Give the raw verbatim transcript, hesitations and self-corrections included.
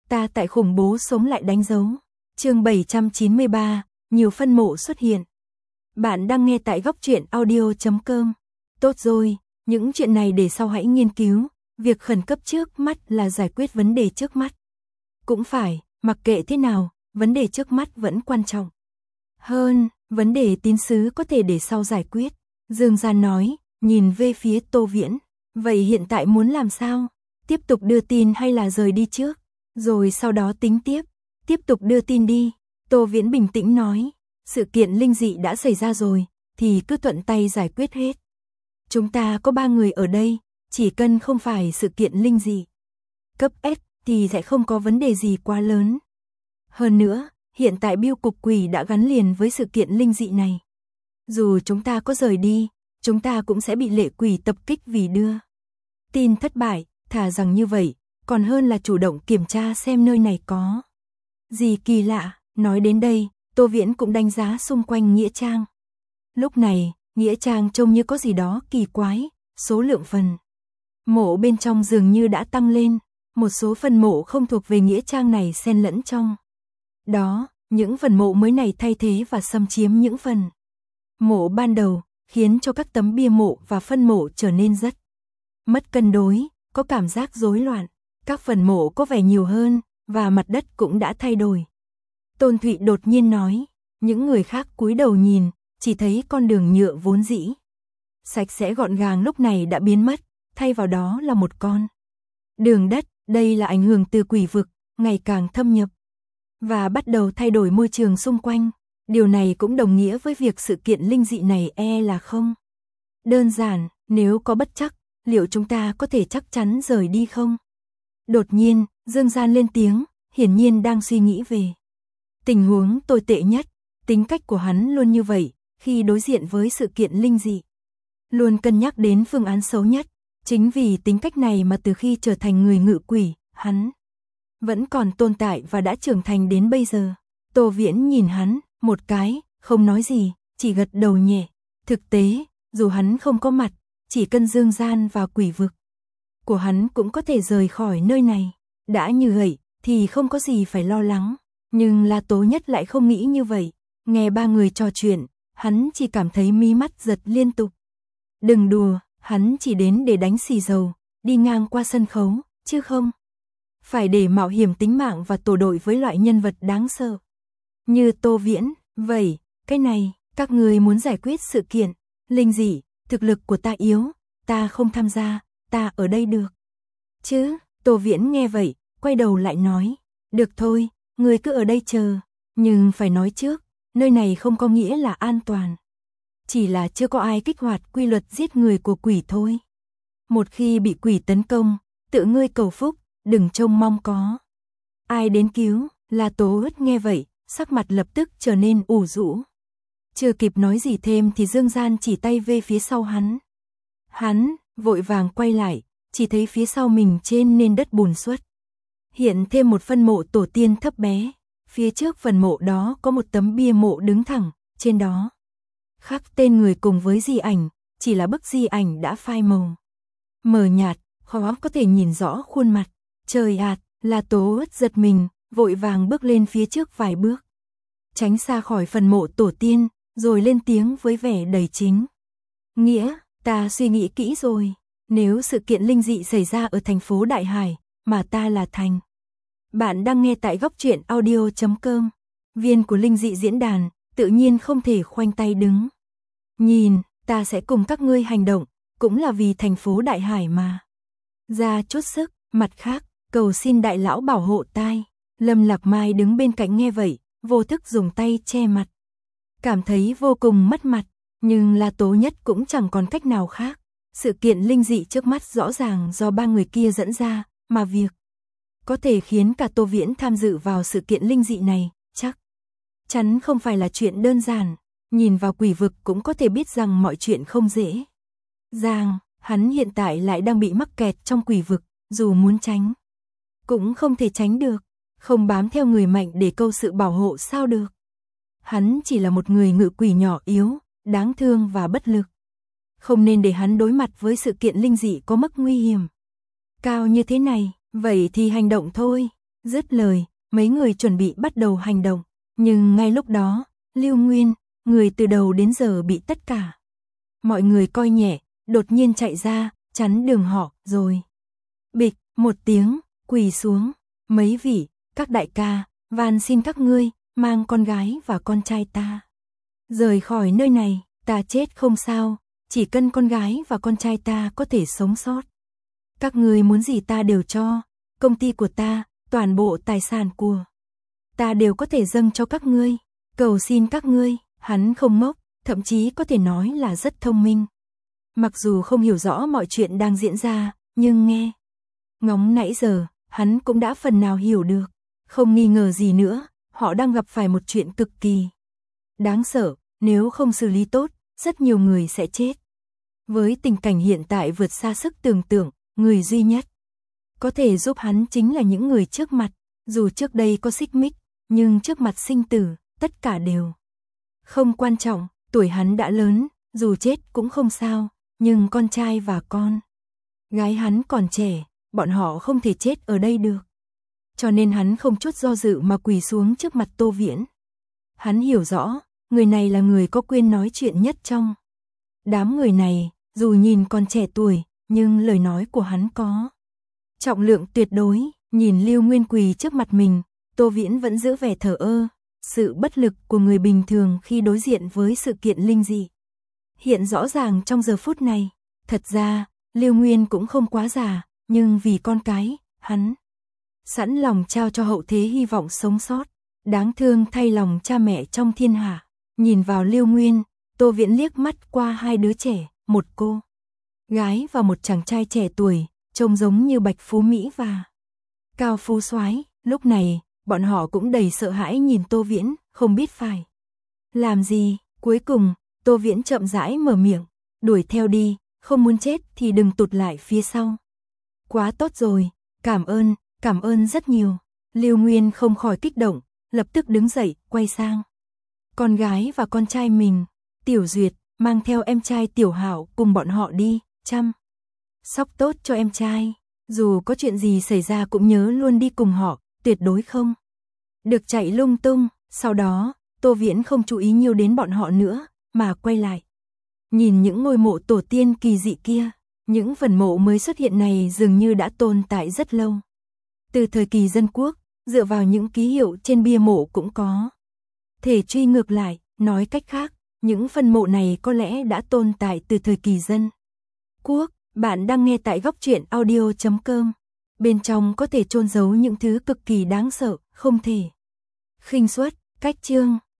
ta tại khủng bố sống lại đánh dấu. Chương bảy trăm chín mươi ba, nhiều phân mộ xuất hiện. Bạn đang nghe tại góc truyện audio chấm com. Tốt rồi, những chuyện này để sau hãy nghiên cứu, việc khẩn cấp trước mắt là giải quyết vấn đề trước mắt. Cũng phải, mặc kệ thế nào, vấn đề trước mắt vẫn quan trọng. Hơn, vấn đề tín sứ có thể để sau giải quyết. Dương Gian nói, nhìn về phía Tô Viễn. Vậy hiện tại muốn làm sao? Tiếp tục đưa tin hay là rời đi trước? Rồi sau đó tính tiếp. Tiếp tục đưa tin đi. Tô Viễn bình tĩnh nói. Sự kiện linh dị đã xảy ra rồi, thì cứ thuận tay giải quyết hết. Chúng ta có ba người ở đây, chỉ cần không phải sự kiện linh dị cấp S thì sẽ không có vấn đề gì quá lớn. Hơn nữa, hiện tại bưu cục quỷ đã gắn liền với sự kiện linh dị này. Dù chúng ta có rời đi, chúng ta cũng sẽ bị lệ quỷ tập kích vì đưa tin thất bại, thà rằng như vậy, còn hơn là chủ động kiểm tra xem nơi này có gì kỳ lạ. Nói đến đây, Tô Viễn cũng đánh giá xung quanh nghĩa trang. Lúc này, nghĩa trang trông như có gì đó kỳ quái, số lượng phần mộ bên trong dường như đã tăng lên, một số phần mộ không thuộc về nghĩa trang này xen lẫn trong đó, những phần mộ mới này thay thế và xâm chiếm những phần mộ ban đầu, khiến cho các tấm bia mộ và phân mộ trở nên rất mất cân đối, có cảm giác rối loạn, các phần mộ có vẻ nhiều hơn, và mặt đất cũng đã thay đổi. Tôn Thụy đột nhiên nói, những người khác cúi đầu nhìn, chỉ thấy con đường nhựa vốn dĩ sạch sẽ gọn gàng lúc này đã biến mất, thay vào đó là một con đường đất. Đây là ảnh hưởng từ quỷ vực, ngày càng thâm nhập và bắt đầu thay đổi môi trường xung quanh. Điều này cũng đồng nghĩa với việc sự kiện linh dị này e là không đơn giản. Nếu có bất trắc, liệu chúng ta có thể chắc chắn rời đi không? Đột nhiên, Dương Gian lên tiếng, hiển nhiên đang suy nghĩ về tình huống tồi tệ nhất. Tính cách của hắn luôn như vậy, khi đối diện với sự kiện linh dị, luôn cân nhắc đến phương án xấu nhất. Chính vì tính cách này mà từ khi trở thành người ngự quỷ, hắn vẫn còn tồn tại và đã trưởng thành đến bây giờ. Tô Viễn nhìn hắn một cái, không nói gì, chỉ gật đầu nhẹ. Thực tế, dù hắn không có mặt, chỉ cần Dương Gian và quỷ vực của hắn cũng có thể rời khỏi nơi này. Đã như vậy, thì không có gì phải lo lắng. Nhưng La Tố Nhất lại không nghĩ như vậy. Nghe ba người trò chuyện, hắn chỉ cảm thấy mí mắt giật liên tục. Đừng đùa, hắn chỉ đến để đánh xì dầu, đi ngang qua sân khấu, chứ không phải để mạo hiểm tính mạng và tổ đội với loại nhân vật đáng sợ như Tô Viễn. Vậy, cái này, các người muốn giải quyết sự kiện linh dị, thực lực của ta yếu, ta không tham gia, ta ở đây được chứ? Tô Viễn nghe vậy, quay đầu lại nói, được thôi, người cứ ở đây chờ, nhưng phải nói trước, nơi này không có nghĩa là an toàn. Chỉ là chưa có ai kích hoạt quy luật giết người của quỷ thôi. Một khi bị quỷ tấn công, tự ngươi cầu phúc, đừng trông mong có ai đến cứu. La Tố Ất nghe vậy, sắc mặt lập tức trở nên ủ rũ. Chưa kịp nói gì thêm thì Dương Gian chỉ tay về phía sau hắn. Hắn vội vàng quay lại, chỉ thấy phía sau mình trên nền đất bùn xuất hiện thêm một phân mộ tổ tiên thấp bé. Phía trước phần mộ đó có một tấm bia mộ đứng thẳng, trên đó khắc tên người cùng với di ảnh, chỉ là bức di ảnh đã phai màu mờ nhạt, khó có thể nhìn rõ khuôn mặt. Trời ạt, La Tố Ất giật mình, vội vàng bước lên phía trước vài bước, tránh xa khỏi phần mộ tổ tiên, rồi lên tiếng với vẻ đầy chính nghĩa, ta suy nghĩ kỹ rồi, nếu sự kiện linh dị xảy ra ở thành phố Đại Hải, mà ta là thành. Bạn đang nghe tại góc truyện audio chấm com. Viên của linh dị diễn đàn, tự nhiên không thể khoanh tay đứng nhìn, ta sẽ cùng các ngươi hành động, cũng là vì thành phố Đại Hải mà ra chút sức. Mặt khác, cầu xin đại lão bảo hộ tai. Lâm Lạc Mai đứng bên cạnh nghe vậy, vô thức dùng tay che mặt, cảm thấy vô cùng mất mặt. Nhưng La Tố Nhất cũng chẳng còn cách nào khác. Sự kiện linh dị trước mắt rõ ràng do ba người kia dẫn ra, mà việc có thể khiến cả Tô Viễn tham dự vào sự kiện linh dị này, chắc chắn không phải là chuyện đơn giản. Nhìn vào quỷ vực cũng có thể biết rằng mọi chuyện không dễ dàng. Hắn hiện tại lại đang bị mắc kẹt trong quỷ vực, dù muốn tránh cũng không thể tránh được. Không bám theo người mạnh để câu sự bảo hộ sao được. Hắn chỉ là một người ngự quỷ nhỏ yếu, đáng thương và bất lực. Không nên để hắn đối mặt với sự kiện linh dị có mức nguy hiểm cao như thế này. Vậy thì hành động thôi. Dứt lời, mấy người chuẩn bị bắt đầu hành động, nhưng ngay lúc đó, Lưu Nguyên, người từ đầu đến giờ bị tất cả mọi người coi nhẹ, đột nhiên chạy ra, chắn đường họ, rồi bịch, một tiếng, quỳ xuống, mấy vị, các đại ca, van xin các ngươi, mang con gái và con trai ta rời khỏi nơi này, ta chết không sao, chỉ cần con gái và con trai ta có thể sống sót. Các ngươi muốn gì ta đều cho, công ty của ta, toàn bộ tài sản của ta đều có thể dâng cho các ngươi, cầu xin các ngươi. Hắn không ngốc, thậm chí có thể nói là rất thông minh. Mặc dù không hiểu rõ mọi chuyện đang diễn ra, nhưng nghe ngóng nãy giờ, hắn cũng đã phần nào hiểu được. Không nghi ngờ gì nữa, họ đang gặp phải một chuyện cực kỳ đáng sợ, nếu không xử lý tốt, rất nhiều người sẽ chết. Với tình cảnh hiện tại vượt xa sức tưởng tượng, người duy nhất có thể giúp hắn chính là những người trước mặt. Dù trước đây có xích mích, nhưng trước mặt sinh tử, tất cả đều không quan trọng. Tuổi hắn đã lớn, dù chết cũng không sao, nhưng con trai và con gái hắn còn trẻ, bọn họ không thể chết ở đây được. Cho nên hắn không chút do dự mà quỳ xuống trước mặt Tô Viễn. Hắn hiểu rõ, người này là người có quyền nói chuyện nhất trong đám người này, dù nhìn còn trẻ tuổi, nhưng lời nói của hắn có trọng lượng tuyệt đối. Nhìn Lưu Nguyên quỳ trước mặt mình, Tô Viễn vẫn giữ vẻ thờ ơ, sự bất lực của người bình thường khi đối diện với sự kiện linh dị hiện rõ ràng trong giờ phút này. Thật ra, Lưu Nguyên cũng không quá già, nhưng vì con cái, hắn sẵn lòng trao cho hậu thế hy vọng sống sót. Đáng thương thay lòng cha mẹ trong thiên hạ. Nhìn vào Lưu Nguyên, Tô Viễn liếc mắt qua hai đứa trẻ, một cô gái và một chàng trai trẻ tuổi, trông giống như Bạch Phú Mỹ và Cao Phú Soái. Lúc này, bọn họ cũng đầy sợ hãi nhìn Tô Viễn, không biết phải làm gì. Cuối cùng, Tô Viễn chậm rãi mở miệng, đuổi theo đi, không muốn chết thì đừng tụt lại phía sau. Quá tốt rồi, cảm ơn, cảm ơn rất nhiều. Lưu Nguyên không khỏi kích động, lập tức đứng dậy, quay sang con gái và con trai mình. Tiểu Duyệt, mang theo em trai Tiểu Hạo cùng bọn họ đi, chăm sóc tốt cho em trai. Dù có chuyện gì xảy ra cũng nhớ luôn đi cùng họ, tuyệt đối không được chạy lung tung. Sau đó, Tô Viễn không chú ý nhiều đến bọn họ nữa, mà quay lại nhìn những ngôi mộ tổ tiên kỳ dị kia. Những phần mộ mới xuất hiện này dường như đã tồn tại rất lâu. Từ thời kỳ dân quốc, dựa vào những ký hiệu trên bia mộ cũng có thể truy ngược lại. Nói cách khác, những phần mộ này có lẽ đã tồn tại từ thời kỳ dân quốc. Bạn đang nghe tại góc truyện audio chấm com. Bên trong có thể chôn giấu những thứ cực kỳ đáng sợ, không thể khinh suất. Cách chương